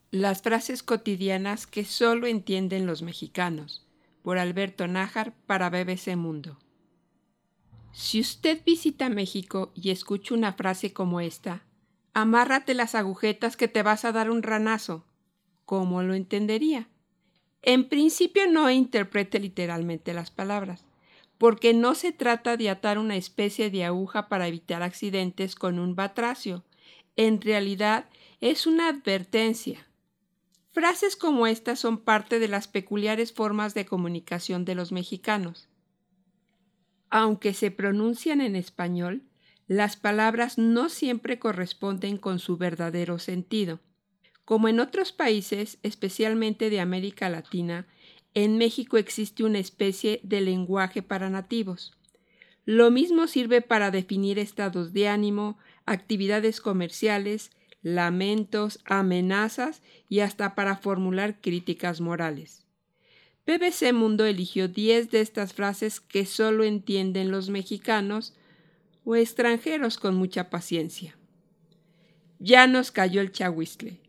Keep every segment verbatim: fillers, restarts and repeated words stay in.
Las frases cotidianas que solo entienden los mexicanos, por Alberto Nájar para B B C Mundo. Si usted visita México y escucha una frase como esta, amárrate las agujetas que te vas a dar un ranazo, ¿cómo lo entendería? En principio no interprete literalmente las palabras, porque no se trata de atar una especie de aguja para evitar accidentes con un batracio. En realidad es una advertencia. Frases como estas son parte de las peculiares formas de comunicación de los mexicanos. Aunque se pronuncian en español, las palabras no siempre corresponden con su verdadero sentido. Como en otros países, especialmente de América Latina, en México existe una especie de lenguaje para nativos. Lo mismo sirve para definir estados de ánimo, actividades comerciales, lamentos, amenazas y hasta para formular críticas morales. B B C Mundo eligió diez de estas frases que solo entienden los mexicanos o extranjeros con mucha paciencia. Ya nos cayó el chahuiztle.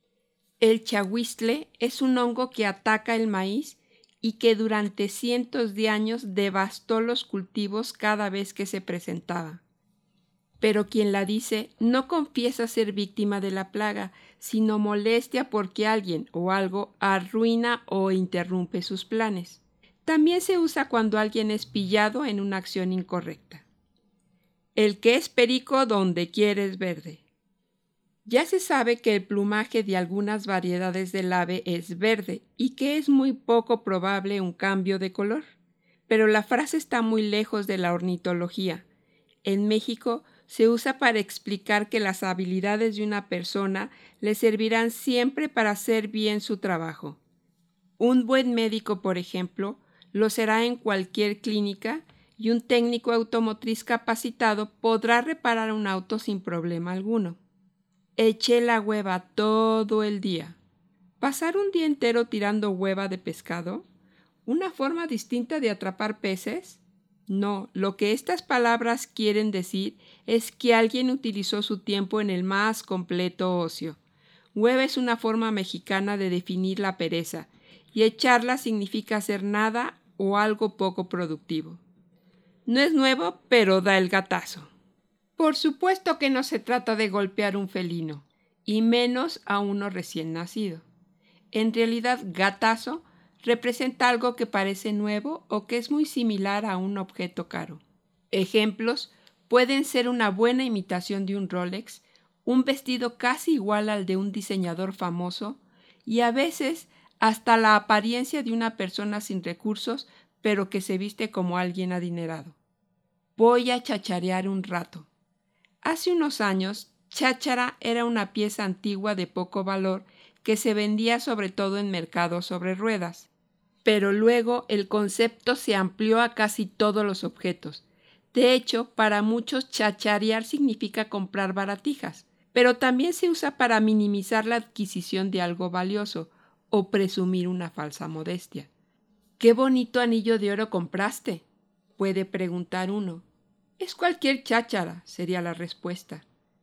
El chahuiztle es un hongo que ataca el maíz y que durante cientos de años devastó los cultivos cada vez que se presentaba. Pero quien la dice no confiesa ser víctima de la plaga, sino molestia porque alguien o algo arruina o interrumpe sus planes. También se usa cuando alguien es pillado en una acción incorrecta. El que es perico donde quiere es verde. Ya se sabe que el plumaje de algunas variedades del ave es verde y que es muy poco probable un cambio de color. Pero la frase está muy lejos de la ornitología. En México se usa para explicar que las habilidades de una persona le servirán siempre para hacer bien su trabajo. Un buen médico, por ejemplo, lo será en cualquier clínica y un técnico automotriz capacitado podrá reparar un auto sin problema alguno. Eché la hueva todo el día. ¿Pasar un día entero tirando hueva de pescado? ¿Una forma distinta de atrapar peces? No, lo que estas palabras quieren decir es que alguien utilizó su tiempo en el más completo ocio. Hueva es una forma mexicana de definir la pereza, y echarla significa hacer nada o algo poco productivo. No es nuevo, pero da el gatazo. Por supuesto que no se trata de golpear un felino, y menos a uno recién nacido. En realidad, gatazo representa algo que parece nuevo o que es muy similar a un objeto caro. Ejemplos pueden ser una buena imitación de un Rolex, un vestido casi igual al de un diseñador famoso y a veces hasta la apariencia de una persona sin recursos, pero que se viste como alguien adinerado. Voy a chacharear un rato. Hace unos años, cháchara era una pieza antigua de poco valor que se vendía sobre todo en mercados sobre ruedas. Pero luego el concepto se amplió a casi todos los objetos. De hecho, para muchos chacharear significa comprar baratijas, pero también se usa para minimizar la adquisición de algo valioso o presumir una falsa modestia. ¿Qué bonito anillo de oro compraste?, puede preguntar uno. Es cualquier cháchara, sería la respuesta.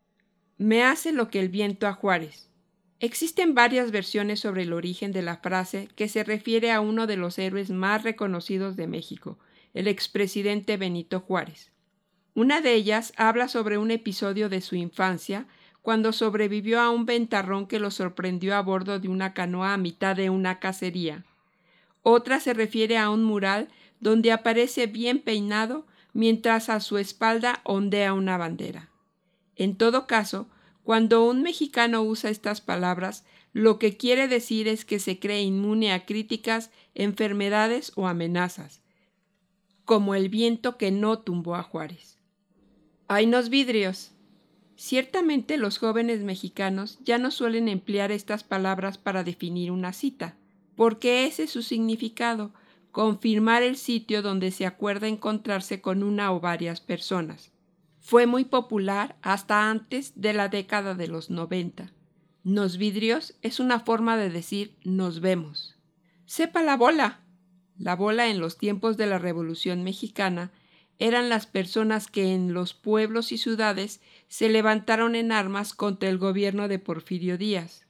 Me hace lo que el viento a Juárez. Existen varias versiones sobre el origen de la frase que se refiere a uno de los héroes más reconocidos de México, el expresidente Benito Juárez. Una de ellas habla sobre un episodio de su infancia cuando sobrevivió a un ventarrón que lo sorprendió a bordo de una canoa a mitad de una cacería. Otra se refiere a un mural donde aparece bien peinado mientras a su espalda ondea una bandera. En todo caso, cuando un mexicano usa estas palabras, lo que quiere decir es que se cree inmune a críticas, enfermedades o amenazas, como el viento que no tumbó a Juárez. ¡Haynos vidrios! Ciertamente los jóvenes mexicanos ya no suelen emplear estas palabras para definir una cita, porque ese es su significado, confirmar el sitio donde se acuerda encontrarse con una o varias personas. Fue muy popular hasta antes de la década de los noventa. Nos vidrios es una forma de decir nos vemos. ¡Sepa la bola! La bola en los tiempos de la Revolución Mexicana eran las personas que en los pueblos y ciudades se levantaron en armas contra el gobierno de Porfirio Díaz.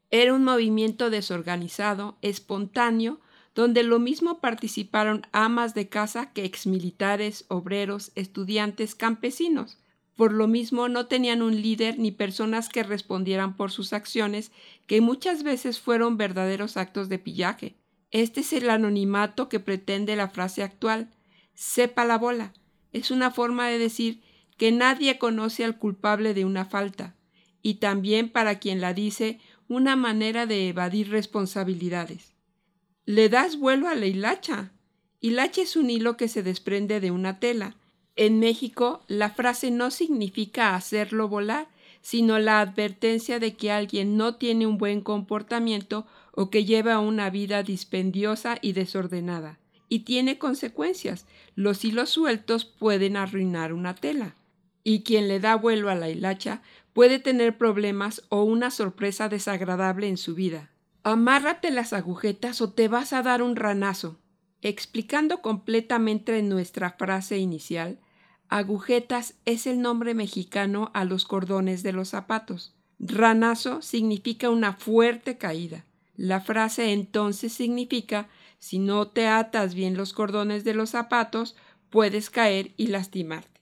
Era un movimiento desorganizado, espontáneo, donde lo mismo participaron amas de casa que exmilitares, obreros, estudiantes, campesinos. Por lo mismo no tenían un líder ni personas que respondieran por sus acciones, que muchas veces fueron verdaderos actos de pillaje. Este es el anonimato que pretende la frase actual, sepa la bola. Es una forma de decir que nadie conoce al culpable de una falta, y también para quien la dice, una manera de evadir responsabilidades. Le das vuelo a la hilacha. Hilacha es un hilo que se desprende de una tela. En México, la frase no significa hacerlo volar, sino la advertencia de que alguien no tiene un buen comportamiento o que lleva una vida dispendiosa y desordenada. Y tiene consecuencias. Los hilos sueltos pueden arruinar una tela. Y quien le da vuelo a la hilacha puede tener problemas o una sorpresa desagradable en su vida. Amárrate las agujetas o te vas a dar un ranazo. Explicando completamente nuestra frase inicial, agujetas es el nombre mexicano a los cordones de los zapatos. Ranazo significa una fuerte caída. La frase entonces significa, si no te atas bien los cordones de los zapatos, puedes caer y lastimarte.